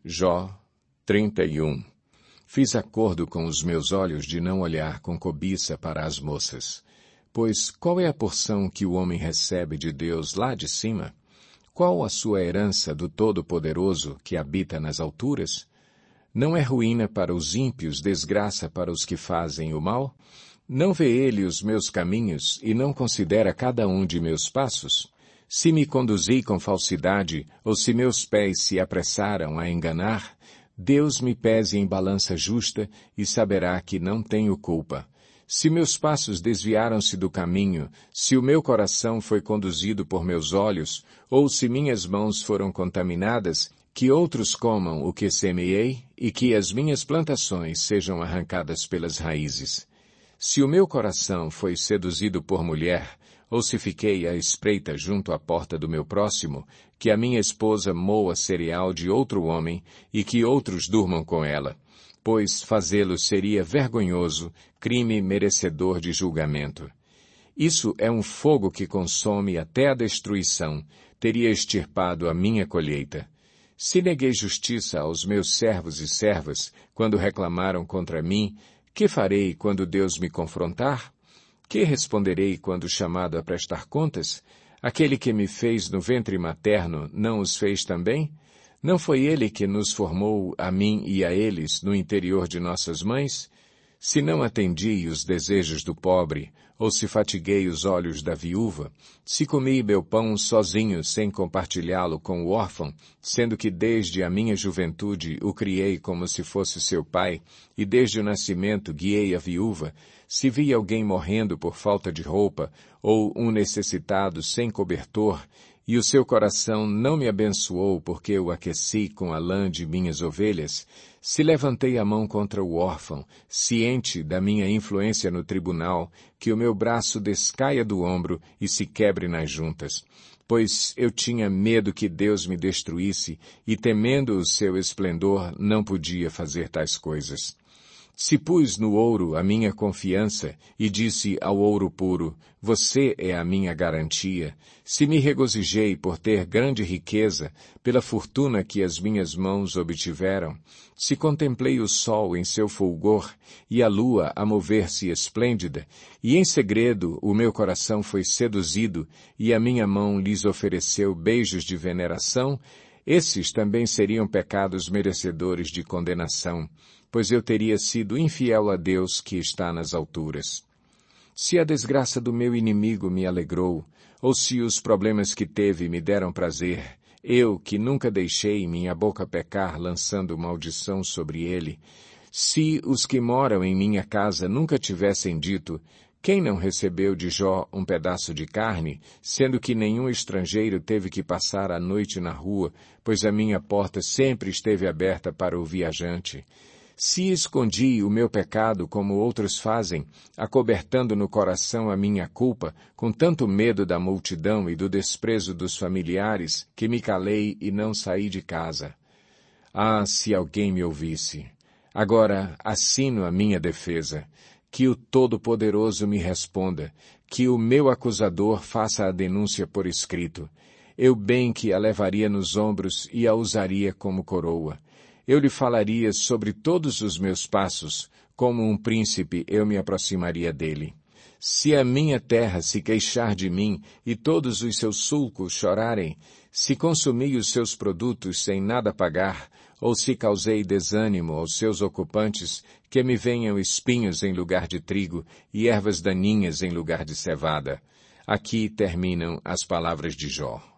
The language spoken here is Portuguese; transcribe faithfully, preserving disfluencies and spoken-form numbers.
Jó trinta e um. Fiz acordo com os meus olhos de não olhar com cobiça para as moças. Pois qual é a porção que o homem recebe de Deus lá de cima? Qual a sua herança do Todo-Poderoso que habita nas alturas? Não é ruína para os ímpios, desgraça para os que fazem o mal? Não vê ele os meus caminhos e não considera cada um de meus passos? Se me conduzi com falsidade, ou se meus pés se apressaram a enganar, Deus me pese em balança justa e saberá que não tenho culpa. Se meus passos desviaram-se do caminho, se o meu coração foi conduzido por meus olhos, ou se minhas mãos foram contaminadas, que outros comam o que semeei e que as minhas plantações sejam arrancadas pelas raízes. Se o meu coração foi seduzido por mulher, ou se fiquei à espreita junto à porta do meu próximo, que a minha esposa moa cereal de outro homem e que outros durmam com ela, pois fazê-lo seria vergonhoso, crime merecedor de julgamento. Isso é um fogo que consome até a destruição, teria extirpado a minha colheita. Se neguei justiça aos meus servos e servas, quando reclamaram contra mim, que farei quando Deus me confrontar? Que responderei quando chamado a prestar contas? Aquele que me fez no ventre materno não os fez também? Não foi ele que nos formou a mim e a eles no interior de nossas mães? Se não atendi os desejos do pobre, ou se fatiguei os olhos da viúva, se comi meu pão sozinho sem compartilhá-lo com o órfão, sendo que desde a minha juventude o criei como se fosse seu pai, e desde o nascimento guiei a viúva, se vi alguém morrendo por falta de roupa, ou um necessitado sem cobertor, e o seu coração não me abençoou porque eu aqueci com a lã de minhas ovelhas, se levantei a mão contra o órfão, ciente da minha influência no tribunal, que o meu braço descaia do ombro e se quebre nas juntas. Pois eu tinha medo que Deus me destruísse, e temendo o seu esplendor, não podia fazer tais coisas. Se pus no ouro a minha confiança e disse ao ouro puro, você é a minha garantia, se me regozijei por ter grande riqueza, pela fortuna que as minhas mãos obtiveram, se contemplei o sol em seu fulgor e a lua a mover-se esplêndida, e em segredo o meu coração foi seduzido e a minha mão lhes ofereceu beijos de veneração, esses também seriam pecados merecedores de condenação, pois eu teria sido infiel a Deus que está nas alturas. Se a desgraça do meu inimigo me alegrou, ou se os problemas que teve me deram prazer, eu que nunca deixei minha boca pecar lançando maldição sobre ele, se os que moram em minha casa nunca tivessem dito, quem não recebeu de Jó um pedaço de carne, sendo que nenhum estrangeiro teve que passar a noite na rua, pois a minha porta sempre esteve aberta para o viajante? Se escondi o meu pecado como outros fazem, acobertando no coração a minha culpa, com tanto medo da multidão e do desprezo dos familiares, que me calei e não saí de casa. Ah, se alguém me ouvisse! Agora assino a minha defesa. Que o Todo-Poderoso me responda, que o meu acusador faça a denúncia por escrito. Eu bem que a levaria nos ombros e a usaria como coroa. Eu lhe falaria sobre todos os meus passos, como um príncipe eu me aproximaria dele. Se a minha terra se queixar de mim e todos os seus sulcos chorarem, se consumi os seus produtos sem nada pagar, ou se causei desânimo aos seus ocupantes, que me venham espinhos em lugar de trigo e ervas daninhas em lugar de cevada. Aqui terminam as palavras de Jó.